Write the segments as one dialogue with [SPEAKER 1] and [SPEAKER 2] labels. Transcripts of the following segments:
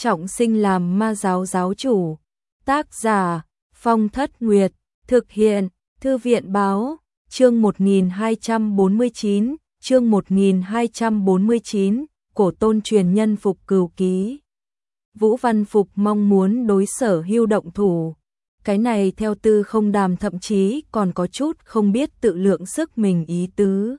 [SPEAKER 1] trọng sinh làm ma giáo giáo chủ. Tác giả Phong Thất Nguyệt. Thực hiện Thư viện Báo. Chương 1249. Chương 1249. Cổ tôn truyền nhân Phục Cửu ký. Vũ Văn Phục mong muốn đối Sở Hưu động thủ. Cái này theo Tư Không Đàm thậm chí còn có chút không biết tự lượng sức mình ý tứ.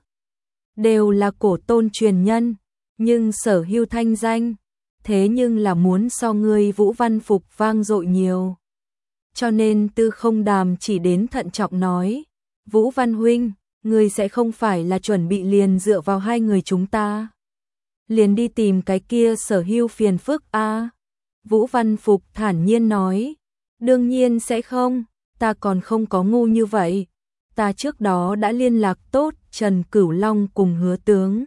[SPEAKER 1] Đều là cổ tôn truyền nhân, nhưng Sở Hưu thanh danh, thế nhưng là muốn so ngươi Vũ Văn Phục vang dội nhiều. Cho nên Tư Không Đàm chỉ đến thận trọng nói, Vũ Văn huynh, ngươi sẽ không phải là chuẩn bị liền dựa vào hai người chúng ta liền đi tìm cái kia Sở Hưu phiền phức a? Vũ Văn Phục thản nhiên nói, đương nhiên sẽ không, ta còn không có ngu như vậy. Ta trước đó đã liên lạc tốt Trần Cửu Long cùng Hứa tướng.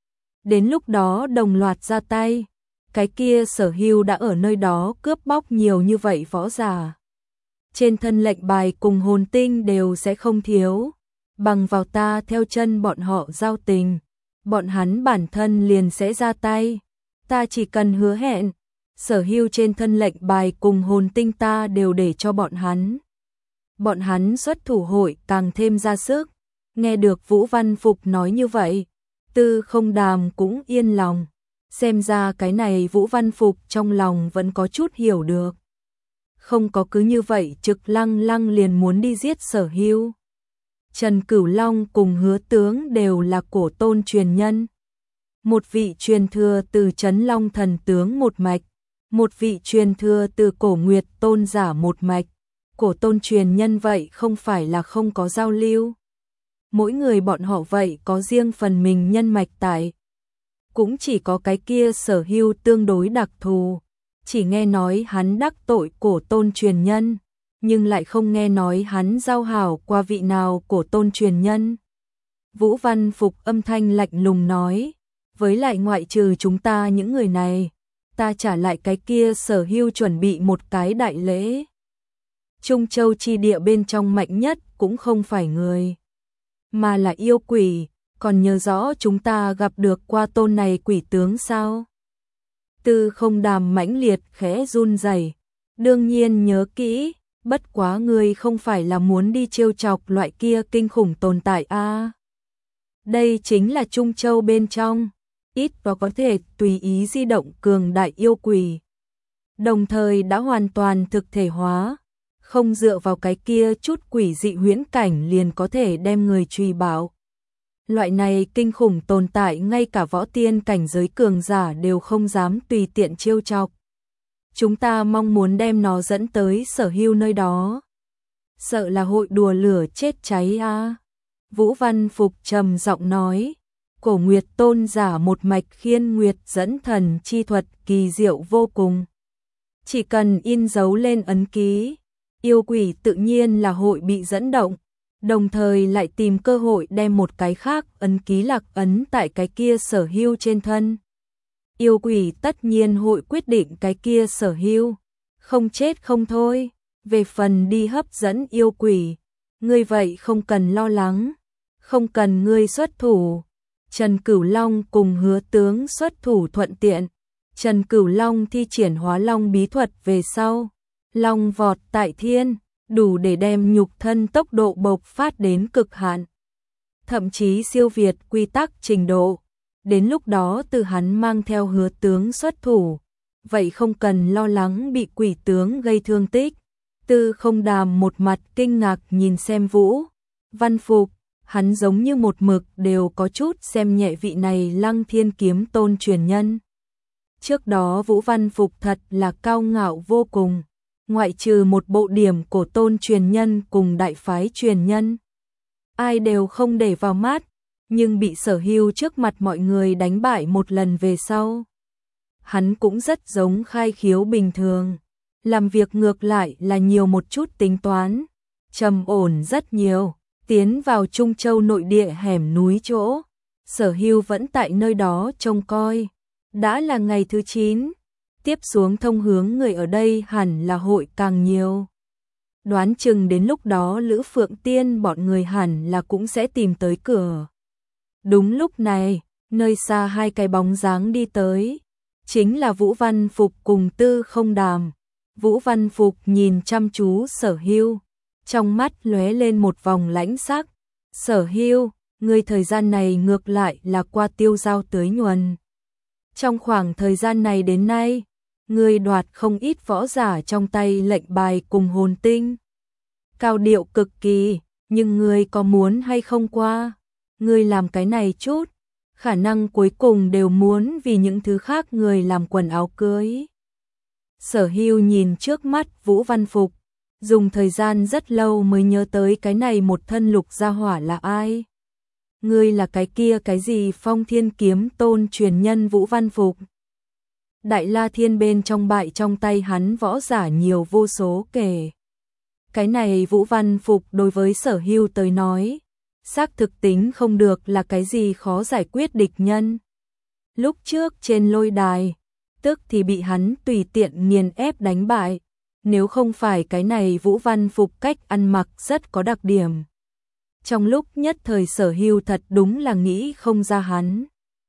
[SPEAKER 1] Đến lúc đó đồng loạt ra tay, cái kia Sở Hưu đã ở nơi đó cướp bóc nhiều như vậy võ giả. Trên thân lệnh bài cùng hồn tinh đều sẽ không thiếu, bằng vào ta theo chân bọn họ giao tình, bọn hắn bản thân liền sẽ ra tay. Ta chỉ cần hứa hẹn, Sở Hưu trên thân lệnh bài cùng hồn tinh ta đều để cho bọn hắn. Bọn hắn xuất thủ hội càng thêm ra sức. Nghe được Vũ Văn Phục nói như vậy, Tư Không Đàm cũng yên lòng. Xem ra cái này Vũ Văn Phục trong lòng vẫn có chút hiểu được. Không có cứ như vậy trực lăng lăng liền muốn đi giết Sở Hưu. Trần Cửu Long cùng Hứa tướng đều là cổ tôn truyền nhân. Một vị truyền thừa từ Trấn Long thần tướng một mạch, một vị truyền thừa từ Cổ Nguyệt tôn giả một mạch. Cổ tôn truyền nhân vậy không phải là không có giao lưu. Mỗi người bọn họ vậy có riêng phần mình nhân mạch tại. Cũng chỉ có cái kia Sở Hưu tương đối đặc thù. Chỉ nghe nói hắn đắc tội cổ tôn truyền nhân, nhưng lại không nghe nói hắn giao hảo qua vị nào cổ tôn truyền nhân. Vũ Văn Phục âm thanh lạnh lùng nói, với lại ngoại trừ chúng ta những người này, ta trả lại cái kia Sở Hưu chuẩn bị một cái đại lễ. Trung Châu chi địa bên trong mạnh nhất cũng không phải người, mà là yêu quỷ. Còn nhớ rõ chúng ta gặp được qua tôn này quỷ tướng sao? Tư Không Đàm mãnh liệt khẽ run rẩy. Đương nhiên nhớ kỹ, bất quá ngươi không phải là muốn đi trêu chọc loại kia kinh khủng tồn tại a? Đây chính là Trung Châu bên trong, ít và có thể tùy ý di động cường đại yêu quỷ. Đồng thời đã hoàn toàn thực thể hóa, không dựa vào cái kia chút quỷ dị huyễn cảnh liền có thể đem người truy bảo. Loại này kinh khủng tồn tại ngay cả võ tiên cảnh giới cường giả đều không dám tùy tiện trêu chọc. Chúng ta mong muốn đem nó dẫn tới Sở Hưu nơi đó. Sợ là hội đùa lửa chết cháy a. Vũ Văn Phục trầm giọng nói, Cổ Nguyệt tôn giả một mạch khiên nguyệt dẫn thần chi thuật kỳ diệu vô cùng. Chỉ cần in dấu lên ấn ký, yêu quỷ tự nhiên là hội bị dẫn động. Đồng thời lại tìm cơ hội đem một cái khác ấn ký lạc ấn tại cái kia Sở Hưu trên thân. Yêu quỷ tất nhiên hội quyết định cái kia Sở Hưu không chết không thôi. Về phần đi hấp dẫn yêu quỷ, ngươi vậy không cần lo lắng, không cần ngươi xuất thủ. Trần Cửu Long cùng Hứa tướng xuất thủ thuận tiện. Trần Cửu Long thi triển hóa long bí thuật về sau, long vọt tại thiên, đủ để đem nhục thân tốc độ bộc phát đến cực hạn, thậm chí siêu việt quy tắc trình độ. Đến lúc đó từ hắn mang theo Hứa tướng xuất thủ, vậy không cần lo lắng bị quỷ tướng gây thương tích. Tư Không Đàm một mặt kinh ngạc nhìn xem Vũ Văn Phục, hắn giống như một mực đều có chút xem nhẹ vị này Lăng Thiên kiếm tôn truyền nhân. Trước đó Vũ Văn Phục thật là cao ngạo vô cùng. Ngoại trừ một bộ điểm cổ tôn truyền nhân cùng đại phái truyền nhân, ai đều không để vào mắt, nhưng bị Sở Hưu trước mặt mọi người đánh bại một lần về sau. Hắn cũng rất giống khai khiếu bình thường, làm việc ngược lại là nhiều một chút tính toán, trầm ổn rất nhiều. Tiến vào Trung Châu nội địa hẻm núi chỗ, Sở Hưu vẫn tại nơi đó trông coi. Đã là ngày thứ 9. Tiếp xuống thông hướng người ở đây hẳn là hội càng nhiều. Đoán chừng đến lúc đó Lữ Phượng Tiên bọn người hẳn là cũng sẽ tìm tới cửa. Đúng lúc này, nơi xa hai cái bóng dáng đi tới. chính là Vũ Văn Phục cùng Tư Không Đàm. Vũ Văn Phục nhìn chăm chú Sở Hưu, trong mắt lóe lên một vòng lãnh sắc. Sở Hưu, ngươi thời gian này ngược lại là qua tiêu dao tới nhuần. Trong khoảng thời gian này đến nay, ngươi đoạt không ít võ giả trong tay lệnh bài cùng hồn tinh. Cao điệu cực kỳ, nhưng ngươi có muốn hay không qua? Ngươi làm cái này chút, khả năng cuối cùng đều muốn vì những thứ khác người làm quần áo cưới. Sở Hưu nhìn trước mắt Vũ Văn Phục, dùng thời gian rất lâu mới nhớ tới cái này một thân lục gia hỏa là ai. Ngươi là cái kia cái gì Phong Thiên Kiếm Tôn truyền nhân Vũ Văn Phục. Đại La Thiên bên trong bại trong tay hắn võ giả nhiều vô số kể. Cái này Vũ Văn Phục đối với Sở Hưu tới nói, xác thực tính không được là cái gì khó giải quyết địch nhân. Lúc trước trên lôi đài, tức thì bị hắn tùy tiện nghiền ép đánh bại, nếu không phải cái này Vũ Văn Phục cách ăn mặc rất có đặc điểm. Trong lúc nhất thời Sở Hưu thật đúng là nghĩ không ra hắn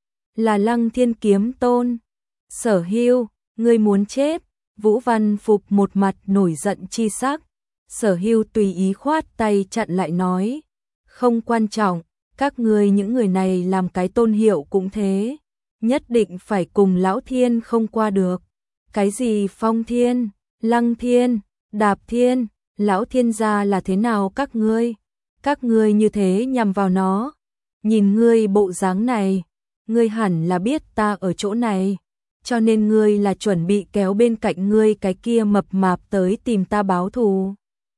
[SPEAKER 1] là Lăng Thiên Kiếm Tôn. Sở Hưu, ngươi muốn chết? Vũ Văn Phục một mặt nổi giận chi sắc. Sở Hưu tùy ý khoát tay chặn lại nói, không quan trọng, các ngươi những người này làm cái tôn hiệu cũng thế, nhất định phải cùng Lão Thiên không qua được. Cái gì Phong Thiên, Lăng Thiên, Đạp Thiên, Lão Thiên gia là thế nào các ngươi? Các ngươi như thế nhằm vào nó. Nhìn ngươi bộ dáng này, ngươi hẳn là biết ta ở chỗ này, cho nên ngươi là chuẩn bị kéo bên cạnh ngươi cái kia mập mạp tới tìm ta báo thù.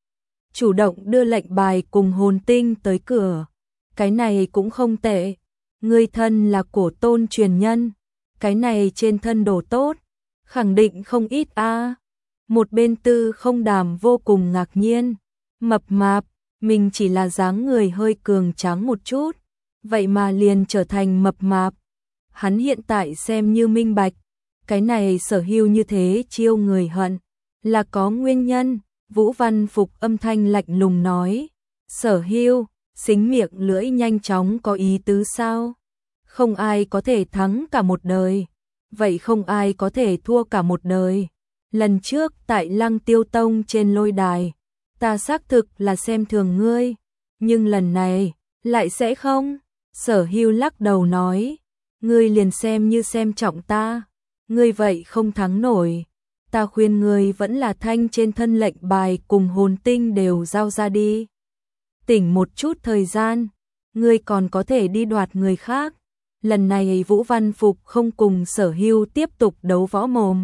[SPEAKER 1] Chủ động đưa lệnh bài cùng hồn tinh tới cửa, cái này cũng không tệ. Ngươi thân là cổ tôn truyền nhân, cái này trên thân đồ tốt, khẳng định không ít a. Một bên Tư Không Đàm vô cùng ngạc nhiên, mập mạp, mình chỉ là dáng người hơi cường tráng một chút, vậy mà liền trở thành mập mạp. Hắn hiện tại xem như minh bạch, cái này Sở Hưu như thế chiêu người hận, là có nguyên nhân. Vũ Văn Phục âm thanh lạnh lùng nói, Sở Hưu, xính miệng lưỡi nhanh chóng có ý tứ sao? Không ai có thể thắng cả một đời, vậy không ai có thể thua cả một đời. Lần trước tại Lăng Tiêu Tông trên lôi đài, ta xác thực là xem thường ngươi, nhưng lần này, lại sẽ không. Sở Hưu lắc đầu nói, ngươi liền xem như xem trọng ta, ngươi vậy không thắng nổi. Ta khuyên ngươi vẫn là thanh trên thân lệnh bài cùng hồn tinh đều giao ra đi. Tỉnh một chút thời gian, ngươi còn có thể đi đoạt người khác. Lần này Vũ Văn Phục không cùng Sở Hưu tiếp tục đấu võ mồm.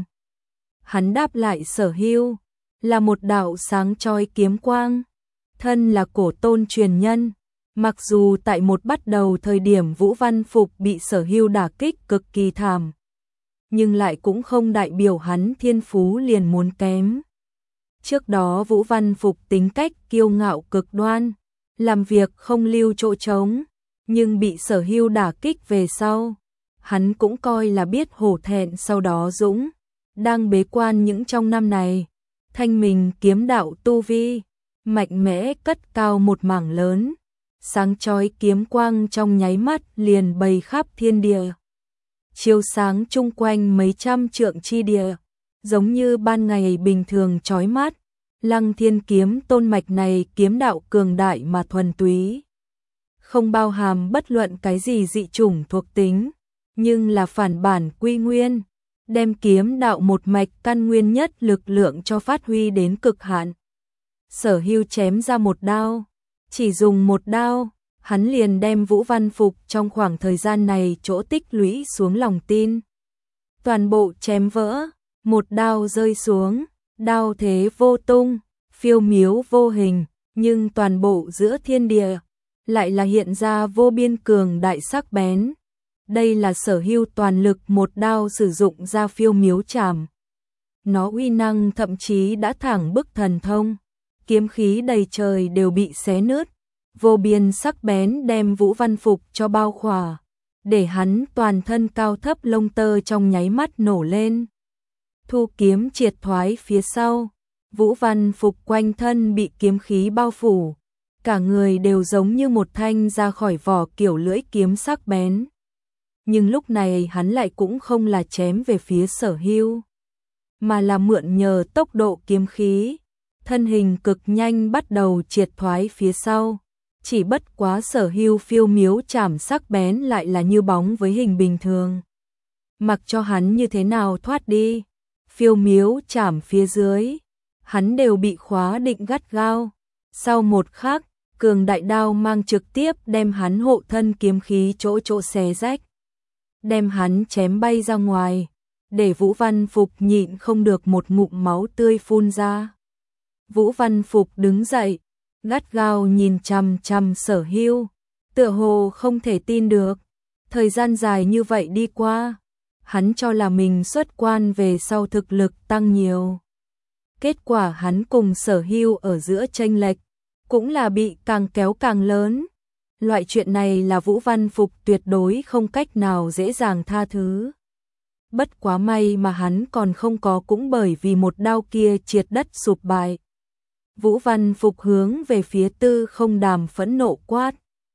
[SPEAKER 1] Hắn đáp lại Sở Hưu, là một đạo sáng chói kiếm quang. Thân là cổ tôn truyền nhân, mặc dù tại một bắt đầu thời điểm Vũ Văn Phục bị Sở Hưu đả kích cực kỳ thảm, nhưng lại cũng không đại biểu hắn thiên phú liền muốn kém. Trước đó Vũ Văn Phục tính cách kiêu ngạo cực đoan, làm việc không lưu chỗ trống, nhưng bị Sở Hưu đả kích về sau, hắn cũng coi là biết hổ thẹn sau đó dũng. Đang bế quan những trong năm này, thanh mình kiếm đạo tu vi, mạnh mẽ cất cao một mảng lớn, sáng chói kiếm quang trong nháy mắt liền bày khắp thiên địa. Chiếu sáng chung quanh mấy trăm trượng chi địa, giống như ban ngày bình thường chói mắt. Lăng Thiên Kiếm Tôn mạch này kiếm đạo cường đại mà thuần túy, không bao hàm bất luận cái gì dị chủng thuộc tính, nhưng là phản bản quy nguyên, đem kiếm đạo một mạch căn nguyên nhất lực lượng cho phát huy đến cực hạn. Sở Hưu chém ra một đao, chỉ dùng một đao, hắn liền đem Vũ Văn Phục trong khoảng thời gian này chỗ tích lũy xuống lòng tin toàn bộ chém vỡ. Một đao rơi xuống, đao thế vô tung, phiêu miếu vô hình, nhưng toàn bộ giữa thiên địa lại là hiện ra vô biên cường đại sắc bén. Đây là Sở Hưu toàn lực một đao sử dụng ra phiêu miếu trảm. Nó uy năng thậm chí đã thẳng bức thần thông, kiếm khí đầy trời đều bị xé nứt, vô biên sắc bén đem Vũ Văn Phục cho bao khỏa, để hắn toàn thân cao thấp lông tơ trong nháy mắt nổ lên. Thu kiếm triệt thoái phía sau, Vũ Văn Phục quanh thân bị kiếm khí bao phủ, cả người đều giống như một thanh ra khỏi vỏ kiểu lưỡi kiếm sắc bén. Nhưng lúc này hắn lại cũng không là chém về phía Sở Hưu, mà là mượn nhờ tốc độ kiếm khí, thân hình cực nhanh bắt đầu triệt thoái phía sau. Chỉ bất quá Sở Hưu phiêu miếu chảm sắc bén lại là như bóng với hình bình thường. Mặc cho hắn như thế nào thoát đi, phiêu miếu chảm phía dưới, hắn đều bị khóa định gắt gao. Sau một khắc, cường đại đao mang trực tiếp đem hắn hộ thân kiếm khí chỗ chỗ xé rách, đem hắn chém bay ra ngoài, để Vũ Văn Phục nhịn không được một ngụm máu tươi phun ra. Vũ Văn Phục đứng dậy, gắt gao nhìn chằm chằm Sở Hưu, tựa hồ không thể tin được. Thời gian dài như vậy đi qua, hắn cho là mình xuất quan về sau thực lực tăng nhiều. Kết quả hắn cùng Sở Hưu ở giữa chênh lệch, cũng là bị càng kéo càng lớn. Loại chuyện này là Vũ Văn Phục tuyệt đối không cách nào dễ dàng tha thứ. Bất quá may mà hắn còn không có cũng bởi vì một đao kia triệt đất sụp bại. Vũ Văn Phục hướng về phía Tư Không Đàm phẫn nộ quát.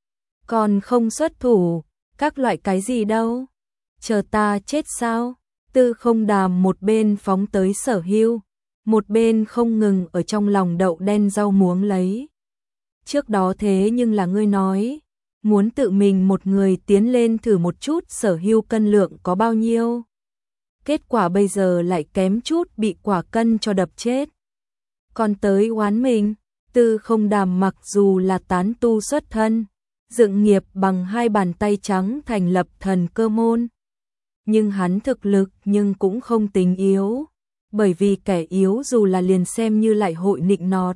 [SPEAKER 1] Còn không xuất thủ, các loại cái gì đâu? Chờ ta chết sao? Tư Không Đàm một bên phóng tới Sở Hưu, một bên không ngừng ở trong lòng đậu đen rau muống lấy. Trước đó thế nhưng là ngươi nói, muốn tự mình một người tiến lên thử một chút Sở Hưu cân lượng có bao nhiêu. Kết quả bây giờ lại kém chút bị quả cân cho đập chết. Còn tới oán mình, Tư Không Đàm mặc dù là tán tu xuất thân, dựng nghiệp bằng hai bàn tay trắng thành lập thần cơ môn. Nhưng hắn thực lực nhưng cũng không tính yếu, bởi vì kẻ yếu dù là liền xem như lại hội nịnh nọt,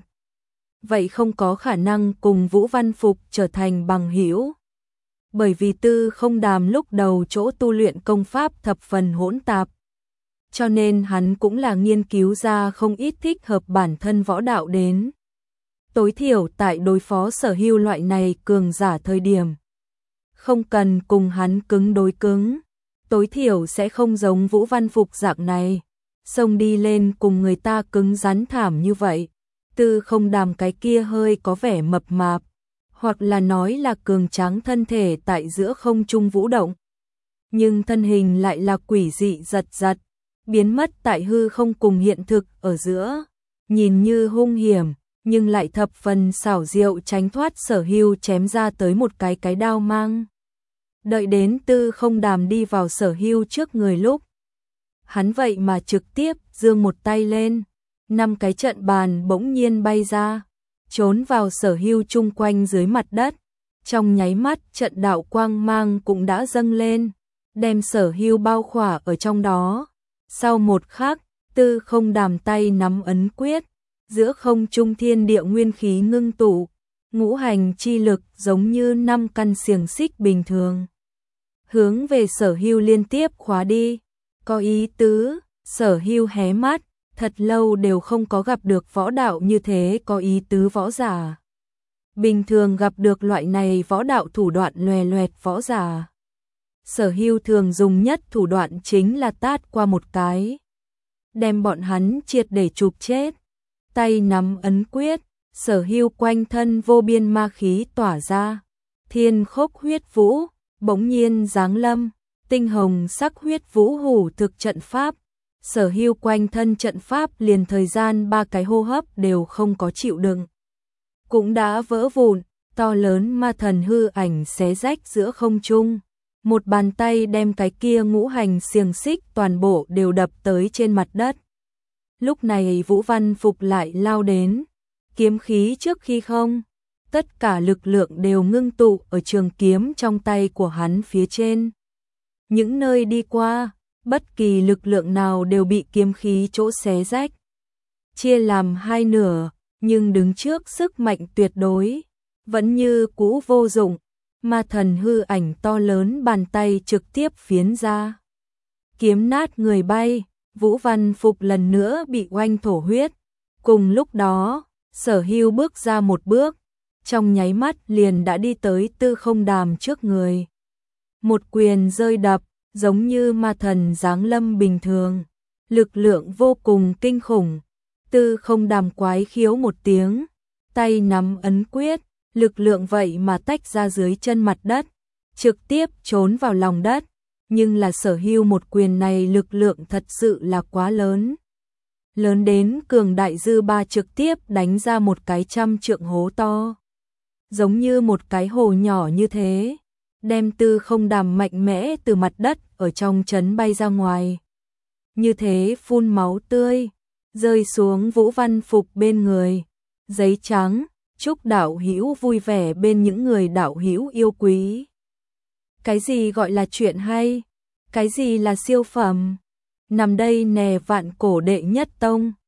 [SPEAKER 1] vậy không có khả năng cùng Vũ Văn Phục trở thành bằng hữu. Bởi vì Tư Không Đàm lúc đầu chỗ tu luyện công pháp thập phần hỗn tạp, cho nên hắn cũng là nghiên cứu ra không ít thích hợp bản thân võ đạo đến. Tối thiểu tại đối phó Sở Hưu loại này cường giả thời điểm, không cần cùng hắn cứng đối cứng, tối thiểu sẽ không giống Vũ Văn Phục dạng này, xông đi lên cùng người ta cứng rắn thảm như vậy. Tư Không Đàm cái kia hơi có vẻ mập mạp, hoặc là nói là cường tráng thân thể tại giữa không trung vũ động, nhưng thân hình lại là quỷ dị giật giật, biến mất tại hư không cùng hiện thực ở giữa, nhìn như hung hiểm, nhưng lại thập phần xảo diệu tránh thoát Sở Hưu chém ra tới một cái đao mang. Đợi đến Tư Không Đàm đi vào Sở Hưu trước người lúc, hắn vậy mà trực tiếp giương một tay lên, 5 cái trận bàn bỗng nhiên bay ra, trốn vào Sở Hưu chung quanh dưới mặt đất. Trong nháy mắt trận đạo quang mang cũng đã dâng lên, đem Sở Hưu bao khỏa ở trong đó. Sau một khắc, Tư Không Đàm tay nắm ấn quyết, giữa không trung thiên địa nguyên khí ngưng tụ, ngũ hành chi lực giống như 5 căn xiềng xích bình thường, hướng về Sở Hưu liên tiếp khóa đi. Có ý tứ. Sở Hưu hé mắt, thật lâu đều không có gặp được võ đạo như thế có ý tứ võ giả. Bình thường gặp được loại này võ đạo thủ đoạn loè loẹt võ giả, Sở Hưu thường dùng nhất thủ đoạn chính là tát qua một cái, đem bọn hắn triệt để chụp chết. Tay nắm ấn quyết, Sở Hưu quanh thân vô biên ma khí tỏa ra, thiên khốc huyết vũ bỗng nhiên giáng lâm, tinh hồng sắc huyết vũ hủ thực trận pháp. Sở Hưu quanh thân trận pháp liền thời gian 3 cái hô hấp đều không có chịu đựng, cũng đã vỡ vụn. To lớn ma thần hư ảnh xé rách giữa không trung, một bàn tay đem cái kia ngũ hành xiềng xích toàn bộ đều đập tới trên mặt đất. Lúc này Vũ Văn Phục lại lao đến, kiếm khí trước khi không, tất cả lực lượng đều ngưng tụ ở trường kiếm trong tay của hắn phía trên. Những nơi đi qua, bất kỳ lực lượng nào đều bị kiếm khí chỗ xé rách, chia làm hai nửa, nhưng đứng trước sức mạnh tuyệt đối, vẫn như cũ vô dụng. Ma thần hư ảnh to lớn bàn tay trực tiếp phiến ra, kiếm nát người bay. Vũ Văn Phục lần nữa bị oanh thổ huyết. Cùng lúc đó, Sở Hưu bước ra một bước, trong nháy mắt liền đã đi tới Tư Không Đàm trước người. Một quyền rơi đập, giống như ma thần giáng lâm bình thường, lực lượng vô cùng kinh khủng. Tư Không Đàm quái khiếu một tiếng, tay nắm ấn quyết, lực lượng vậy mà tách ra dưới chân mặt đất, trực tiếp trốn vào lòng đất. Nhưng là sở hữu một quyền này lực lượng thật sự là quá lớn. Lớn đến cường đại dư ba trực tiếp đánh ra một cái 100 trượng hố to. Giống như một cái hồ nhỏ như thế, đem Tư Không Đàm mạnh mẽ từ mặt đất ở trong trấn bay ra ngoài. Như thế phun máu tươi, rơi xuống Vũ Văn Phục bên người. Giấy trắng, chúc đạo hữu vui vẻ bên những người đạo hữu yêu quý. Cái gì gọi là chuyện hay? Cái gì là siêu phẩm? Nằm đây nè vạn cổ đệ nhất tông.